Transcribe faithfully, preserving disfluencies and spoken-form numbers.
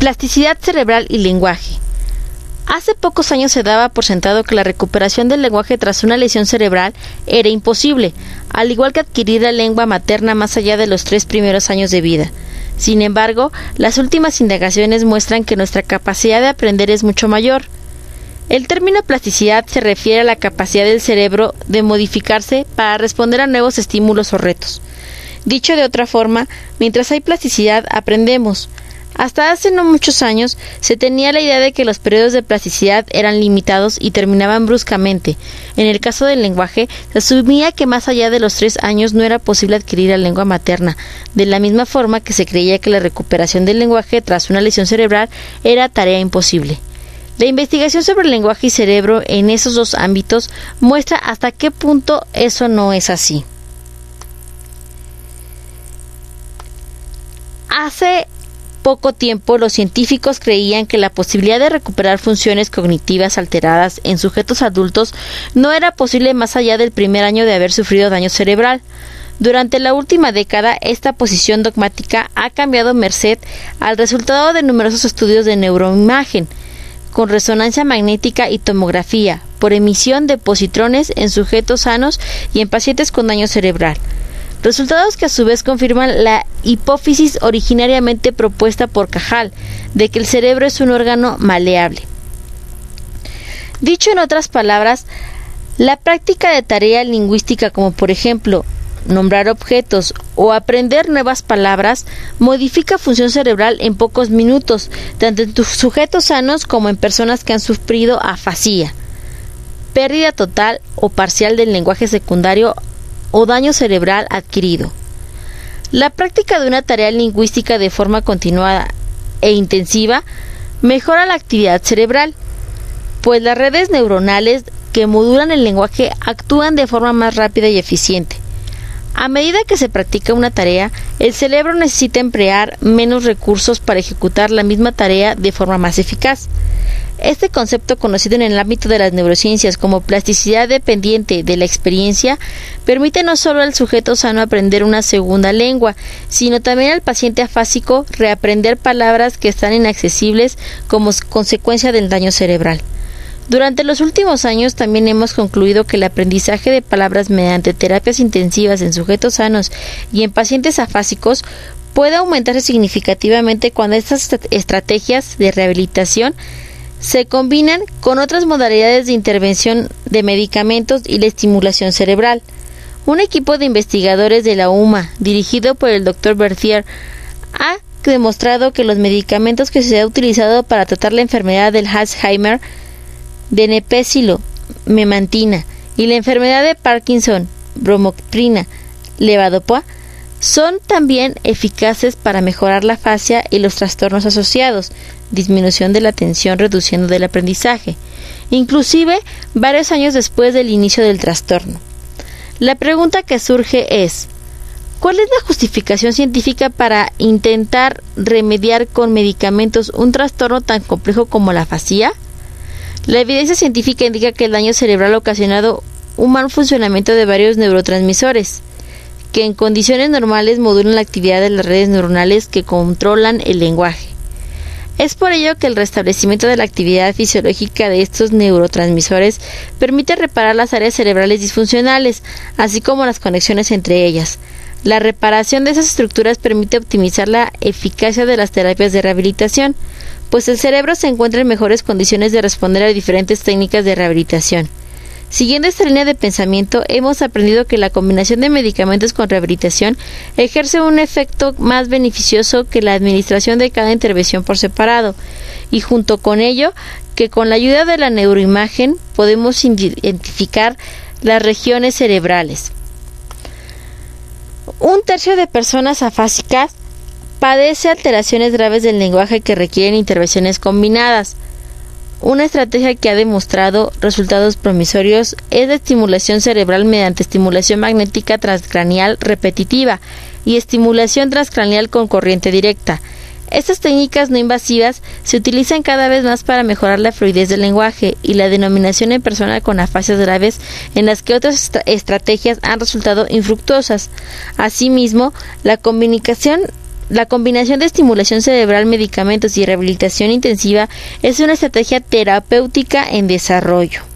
Plasticidad cerebral y lenguaje. Hace pocos años se daba por sentado que la recuperación del lenguaje tras una lesión cerebral era imposible, al igual que adquirir la lengua materna más allá de los tres primeros años de vida. Sin embargo, las últimas indagaciones muestran que nuestra capacidad de aprender es mucho mayor. El término plasticidad se refiere a la capacidad del cerebro de modificarse para responder a nuevos estímulos o retos. Dicho de otra forma, mientras hay plasticidad, aprendemos. Hasta hace no muchos años se tenía la idea de que los periodos de plasticidad eran limitados y terminaban bruscamente. En el caso del lenguaje, se asumía que más allá de los tres años no era posible adquirir la lengua materna, de la misma forma que se creía que la recuperación del lenguaje tras una lesión cerebral era tarea imposible. La investigación sobre el lenguaje y cerebro en esos dos ámbitos muestra hasta qué punto eso no es así. Hace poco tiempo, los científicos creían que la posibilidad de recuperar funciones cognitivas alteradas en sujetos adultos no era posible más allá del primer año de haber sufrido daño cerebral. Durante la última década, esta posición dogmática ha cambiado merced al resultado de numerosos estudios de neuroimagen, con resonancia magnética y tomografía, por emisión de positrones en sujetos sanos y en pacientes con daño cerebral. Resultados que a su vez confirman la hipófisis originariamente propuesta por Cajal, de que el cerebro es un órgano maleable. Dicho en otras palabras, la práctica de tarea lingüística como por ejemplo nombrar objetos o aprender nuevas palabras modifica función cerebral en pocos minutos, tanto en sujetos sanos como en personas que han sufrido afasia, pérdida total o parcial del lenguaje secundario o daño cerebral adquirido. La práctica de una tarea lingüística de forma continuada e intensiva mejora la actividad cerebral, pues las redes neuronales que modulan el lenguaje actúan de forma más rápida y eficiente. A medida que se practica una tarea, el cerebro necesita emplear menos recursos para ejecutar la misma tarea de forma más eficaz. Este concepto, conocido en el ámbito de las neurociencias como plasticidad dependiente de la experiencia, permite no solo al sujeto sano aprender una segunda lengua, sino también al paciente afásico reaprender palabras que están inaccesibles como consecuencia del daño cerebral. Durante los últimos años también hemos concluido que el aprendizaje de palabras mediante terapias intensivas en sujetos sanos y en pacientes afásicos puede aumentarse significativamente cuando estas estrategias de rehabilitación se combinan con otras modalidades de intervención de medicamentos y la estimulación cerebral. Un equipo de investigadores de la U M A, dirigido por el doctor Berthier, ha demostrado que los medicamentos que se han utilizado para tratar la enfermedad del Alzheimer, donepezilo, memantina, y la enfermedad de Parkinson, bromokripina, levodopa, son también eficaces para mejorar la afasia y los trastornos asociados, disminución de la atención reduciendo del aprendizaje, inclusive varios años después del inicio del trastorno. La pregunta que surge es, ¿cuál es la justificación científica para intentar remediar con medicamentos un trastorno tan complejo como la afasia? La evidencia científica indica que el daño cerebral ha ocasionado un mal funcionamiento de varios neurotransmisores, que en condiciones normales modulan la actividad de las redes neuronales que controlan el lenguaje. Es por ello que el restablecimiento de la actividad fisiológica de estos neurotransmisores permite reparar las áreas cerebrales disfuncionales, así como las conexiones entre ellas. La reparación de esas estructuras permite optimizar la eficacia de las terapias de rehabilitación, pues el cerebro se encuentra en mejores condiciones de responder a diferentes técnicas de rehabilitación. Siguiendo esta línea de pensamiento, hemos aprendido que la combinación de medicamentos con rehabilitación ejerce un efecto más beneficioso que la administración de cada intervención por separado, y junto con ello, que con la ayuda de la neuroimagen podemos identificar las regiones cerebrales. Un tercio de personas afásicas padece alteraciones graves del lenguaje que requieren intervenciones combinadas. Una estrategia que ha demostrado resultados promisorios es la estimulación cerebral mediante estimulación magnética transcraneal repetitiva y estimulación transcraneal con corriente directa. Estas técnicas no invasivas se utilizan cada vez más para mejorar la fluidez del lenguaje y la denominación en personas con afasias graves en las que otras est- estrategias han resultado infructuosas. Asimismo, la comunicación La combinación de estimulación cerebral, medicamentos y rehabilitación intensiva es una estrategia terapéutica en desarrollo.